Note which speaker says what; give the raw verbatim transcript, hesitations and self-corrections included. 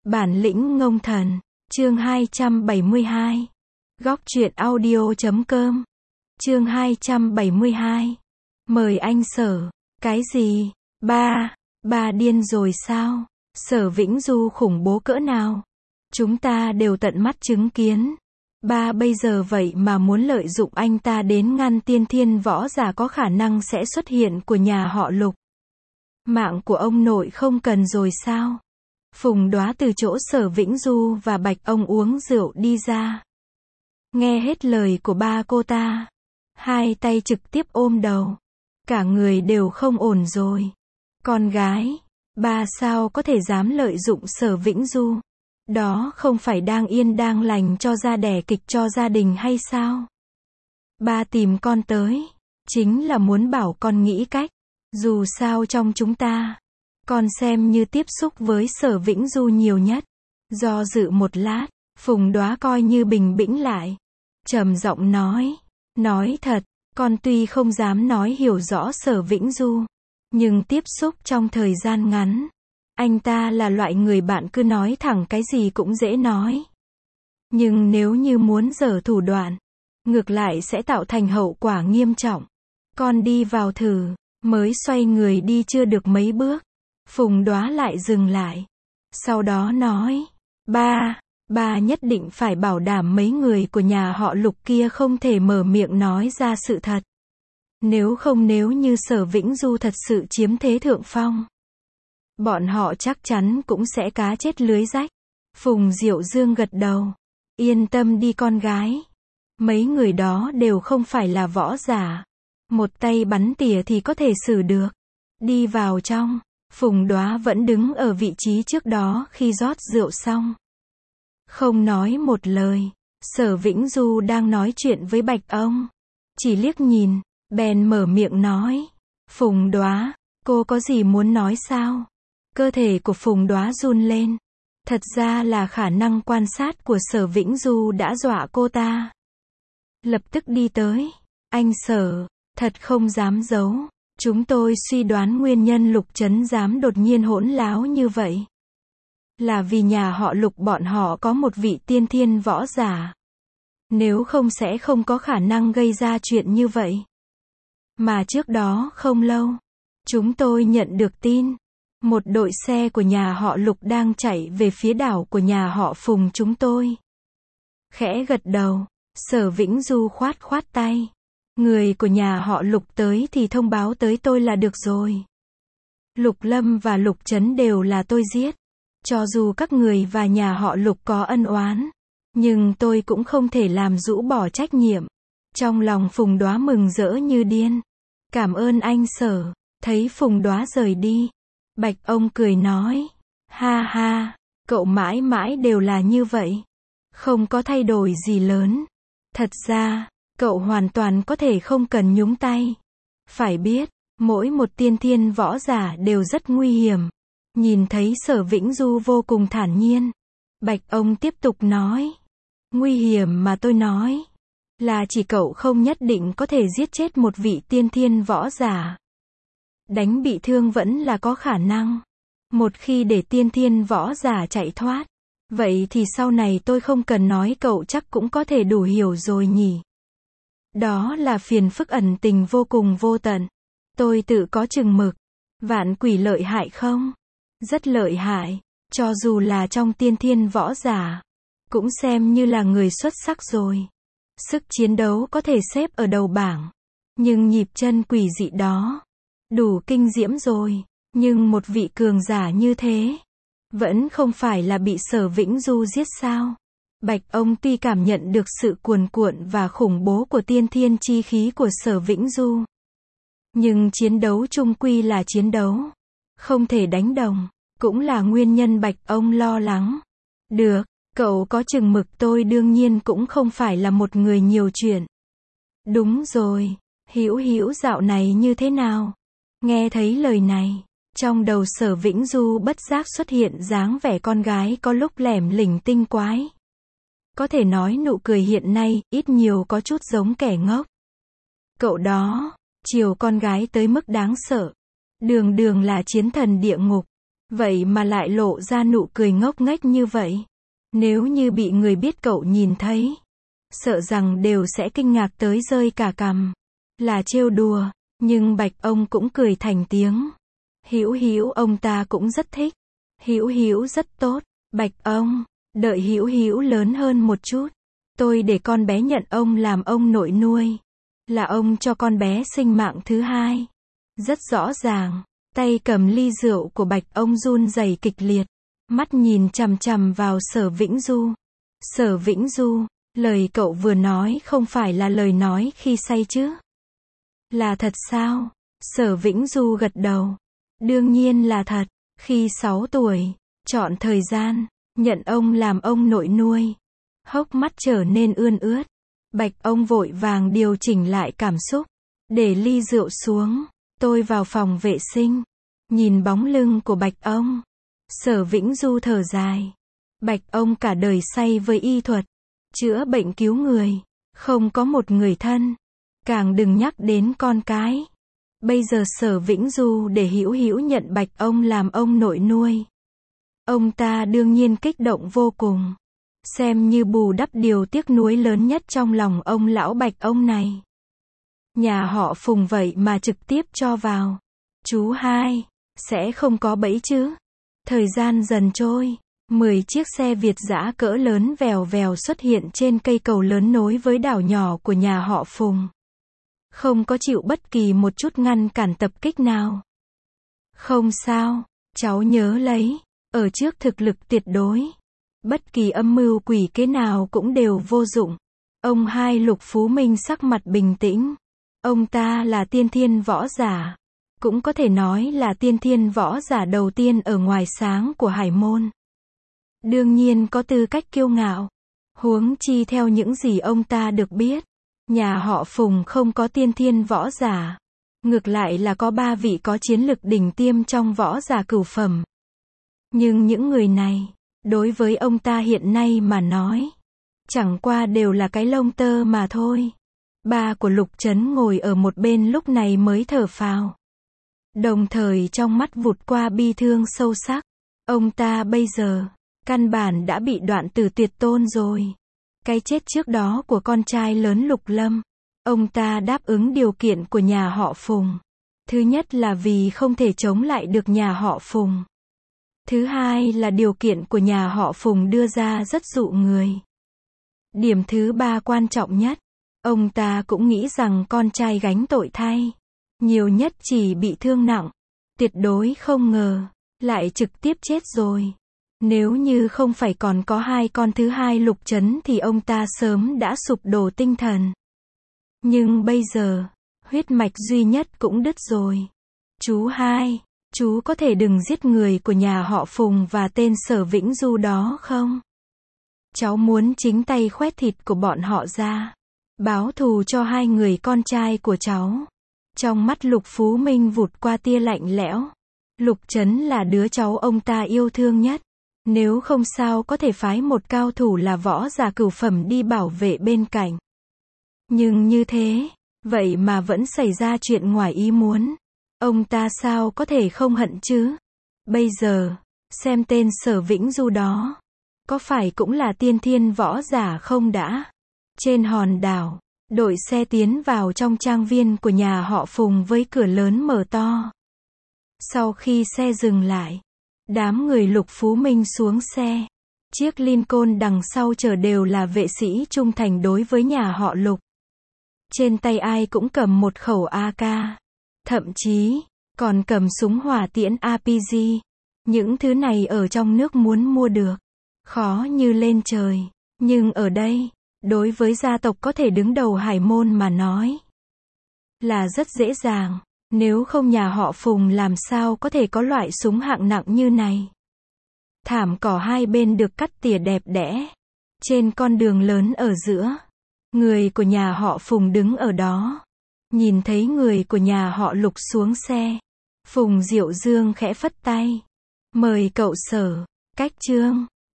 Speaker 1: Bản lĩnh ngông thần, chương hai trăm bảy mươi hai. Góc truyện audio chấm com. Chương hai trăm bảy mươi hai. Mời anh Sở. Cái gì? Ba, ba điên rồi sao? Sở Vĩnh Du khủng bố cỡ nào? Chúng ta đều tận mắt chứng kiến. Ba bây giờ vậy mà muốn lợi dụng anh ta đến ngăn tiên thiên võ giả có khả năng sẽ xuất hiện của nhà họ Lục. Mạng của ông nội không cần rồi sao? Phùng Đóa từ chỗ Sở Vĩnh Du và Bạch Ông uống rượu đi ra. Nghe hết lời của ba cô ta, hai tay trực tiếp ôm đầu. Cả người đều không ổn rồi. Con gái, ba sao có thể dám lợi dụng Sở Vĩnh Du? Đó không phải đang yên đang lành cho ra đẻ kịch cho gia đình hay sao? Ba tìm con tới, chính là muốn bảo con nghĩ cách. Dù sao trong chúng ta, con xem như tiếp xúc với Sở Vĩnh Du nhiều nhất. Do dự một lát, Phùng Đóa coi như bình bĩnh lại. Trầm giọng nói, nói thật, con tuy không dám nói hiểu rõ Sở Vĩnh Du, nhưng tiếp xúc trong thời gian ngắn, anh ta là loại người bạn cứ nói thẳng cái gì cũng dễ nói. Nhưng nếu như muốn giở thủ đoạn, ngược lại sẽ tạo thành hậu quả nghiêm trọng. Con đi vào thử, mới xoay người đi chưa được mấy bước. Phùng Đóa lại dừng lại. Sau đó nói, ba, ba nhất định phải bảo đảm mấy người của nhà họ Lục kia không thể mở miệng nói ra sự thật. Nếu không nếu như Sở Vĩnh Du thật sự chiếm thế thượng phong, bọn họ chắc chắn cũng sẽ cá chết lưới rách. Phùng Diệu Dương gật đầu. Yên tâm đi con gái. Mấy người đó đều không phải là võ giả. Một tay bắn tỉa thì có thể xử được. Đi vào trong. Phùng Đóa vẫn đứng ở vị trí trước đó khi rót rượu xong. Không nói một lời. Sở Vĩnh Du đang nói chuyện với Bạch Ông. Chỉ liếc nhìn, bèn mở miệng nói. Phùng Đóa, cô có gì muốn nói sao? Cơ thể của Phùng Đóa run lên. Thật ra là khả năng quan sát của Sở Vĩnh Du đã dọa cô ta. Lập tức đi tới. Anh Sở, thật không dám giấu. Chúng tôi suy đoán nguyên nhân Lục Trấn dám đột nhiên hỗn láo như vậy. Là vì nhà họ Lục bọn họ có một vị tiên thiên võ giả. Nếu không sẽ không có khả năng gây ra chuyện như vậy. Mà trước đó không lâu, chúng tôi nhận được tin. Một đội xe của nhà họ Lục đang chạy về phía đảo của nhà họ Phùng chúng tôi. Khẽ gật đầu, Sở Vĩnh Du khoát khoát tay. Người của nhà họ Lục tới thì thông báo tới tôi là được rồi. Lục Lâm và Lục Trấn đều là tôi giết. Cho dù các người và nhà họ Lục có ân oán, nhưng tôi cũng không thể làm rũ bỏ trách nhiệm. Trong lòng Phùng Đóa mừng rỡ như điên. Cảm ơn anh Sở. Thấy Phùng Đóa rời đi, Bạch Ông cười nói, ha ha, cậu mãi mãi đều là như vậy. Không có thay đổi gì lớn. Thật ra, cậu hoàn toàn có thể không cần nhúng tay. Phải biết, mỗi một tiên thiên võ giả đều rất nguy hiểm. Nhìn thấy Sở Vĩnh Du vô cùng thản nhiên, Bạch Ông tiếp tục nói, nguy hiểm mà tôi nói, là chỉ cậu không nhất định có thể giết chết một vị tiên thiên võ giả. Đánh bị thương vẫn là có khả năng. Một khi để tiên thiên võ giả chạy thoát, vậy thì sau này tôi không cần nói cậu chắc cũng có thể đủ hiểu rồi nhỉ. Đó là phiền phức ẩn tình vô cùng vô tận. Tôi tự có chừng mực. Vạn quỷ lợi hại không? Rất lợi hại. Cho dù là trong tiên thiên võ giả, cũng xem như là người xuất sắc rồi. Sức chiến đấu có thể xếp ở đầu bảng. Nhưng nhịp chân quỷ dị đó, đủ kinh diễm rồi. Nhưng một vị cường giả như thế, vẫn không phải là bị Sở Vĩnh Du giết sao? Bạch Ông tuy cảm nhận được sự cuồn cuộn và khủng bố của tiên thiên chi khí của Sở Vĩnh Du. Nhưng chiến đấu chung quy là chiến đấu. Không thể đánh đồng. Cũng là nguyên nhân Bạch Ông lo lắng. Được, cậu có chừng mực tôi đương nhiên cũng không phải là một người nhiều chuyện. Đúng rồi, Hữu Hữu dạo này như thế nào? Nghe thấy lời này, trong đầu Sở Vĩnh Du bất giác xuất hiện dáng vẻ con gái có lúc lẻm lỉnh tinh quái. Có thể nói nụ cười hiện nay, ít nhiều có chút giống kẻ ngốc. Cậu đó, chiều con gái tới mức đáng sợ. Đường đường là chiến thần địa ngục. Vậy mà lại lộ ra nụ cười ngốc nghếch như vậy. Nếu như bị người biết cậu nhìn thấy, sợ rằng đều sẽ kinh ngạc tới rơi cả cằm. Là trêu đùa, nhưng Bạch ông cũng cười thành tiếng. Hữu Hữu ông ta cũng rất thích. Hữu Hữu rất tốt. Bạch ông, đợi Hữu Hữu lớn hơn một chút, tôi để con bé nhận ông làm ông nội nuôi. Là ông cho con bé sinh mạng thứ hai. Rất rõ ràng, tay cầm ly rượu của Bạch ông run rẩy kịch liệt, mắt nhìn chằm chằm vào Sở Vĩnh Du. Sở Vĩnh Du, lời cậu vừa nói không phải là lời nói khi say chứ? Là thật sao? Sở Vĩnh Du gật đầu. Đương nhiên là thật. Khi sáu tuổi, chọn thời gian, nhận ông làm ông nội nuôi. Hốc mắt trở nên ươn ướt. Bạch ông vội vàng điều chỉnh lại cảm xúc, để ly rượu xuống. Tôi vào phòng vệ sinh, nhìn bóng lưng của Bạch ông. Sở Vĩnh Du thở dài. Bạch ông cả đời say với y thuật, chữa bệnh cứu người, không có một người thân, càng đừng nhắc đến con cái. Bây giờ Sở Vĩnh Du để Hữu Hữu nhận Bạch ông làm ông nội nuôi. Ông ta đương nhiên kích động vô cùng, xem như bù đắp điều tiếc nuối lớn nhất trong lòng ông lão Bạch ông này. Nhà họ Phùng vậy mà trực tiếp cho vào. Chú hai, sẽ không có bẫy chứ? Thời gian dần trôi, mười chiếc xe Việt dã cỡ lớn vèo vèo xuất hiện trên cây cầu lớn nối với đảo nhỏ của nhà họ Phùng. Không có chịu bất kỳ một chút ngăn cản tập kích nào. Không sao, cháu nhớ lấy, ở trước thực lực tuyệt đối, bất kỳ âm mưu quỷ kế nào cũng đều vô dụng. Ông hai Lục Phú Minh sắc mặt bình tĩnh. Ông ta là tiên thiên võ giả, cũng có thể nói là tiên thiên võ giả đầu tiên ở ngoài sáng của Hải Môn. Đương nhiên có tư cách kiêu ngạo. Huống chi theo những gì ông ta được biết, nhà họ Phùng không có tiên thiên võ giả. Ngược lại là có ba vị có chiến lực đỉnh tiêm trong võ giả cửu phẩm. Nhưng những người này, đối với ông ta hiện nay mà nói, chẳng qua đều là cái lông tơ mà thôi. Ba của Lục Trấn ngồi ở một bên lúc này mới thở phào. Đồng thời trong mắt vụt qua bi thương sâu sắc. Ông ta bây giờ, căn bản đã bị đoạn tử tuyệt tôn rồi. Cái chết trước đó của con trai lớn Lục Lâm, ông ta đáp ứng điều kiện của nhà họ Phùng. Thứ nhất là vì không thể chống lại được nhà họ Phùng. Thứ hai là điều kiện của nhà họ Phùng đưa ra rất dụ người. Điểm thứ ba quan trọng nhất, ông ta cũng nghĩ rằng con trai gánh tội thay. Nhiều nhất chỉ bị thương nặng. Tuyệt đối không ngờ, lại trực tiếp chết rồi. Nếu như không phải còn có hai con thứ hai Lục Trấn thì ông ta sớm đã sụp đổ tinh thần. Nhưng bây giờ, huyết mạch duy nhất cũng đứt rồi. Chú hai, chú có thể đừng giết người của nhà họ Phùng và tên Sở Vĩnh Du đó không? Cháu muốn chính tay khoét thịt của bọn họ ra, báo thù cho hai người con trai của cháu. Trong mắt Lục Phú Minh vụt qua tia lạnh lẽo. Lục Trấn là đứa cháu ông ta yêu thương nhất. Nếu không sao có thể phái một cao thủ là võ giả cửu phẩm đi bảo vệ bên cạnh. Nhưng như thế, vậy mà vẫn xảy ra chuyện ngoài ý muốn. Ông ta sao có thể không hận chứ? Bây giờ, xem tên Sở Vĩnh Du đó, có phải cũng là tiên thiên võ giả không đã? Trên hòn đảo, đội xe tiến vào trong trang viên của nhà họ Phùng với cửa lớn mở to. Sau khi xe dừng lại, đám người Lục Phú Minh xuống xe. Chiếc Lincoln đằng sau chở đều là vệ sĩ trung thành đối với nhà họ Lục. Trên tay ai cũng cầm một khẩu a ca. Thậm chí, còn cầm súng hỏa tiễn a pê giê. Những thứ này ở trong nước muốn mua được, khó như lên trời. Nhưng ở đây, đối với gia tộc có thể đứng đầu Hải Môn mà nói, là rất dễ dàng. Nếu không nhà họ Phùng làm sao có thể có loại súng hạng nặng như này. Thảm cỏ hai bên được cắt tỉa đẹp đẽ. Trên con đường lớn ở giữa, người của nhà họ Phùng đứng ở đó. Nhìn thấy người của nhà họ Lục xuống xe, Phùng Diệu Dương khẽ phất tay. Mời cậu Sở, Cách Trương.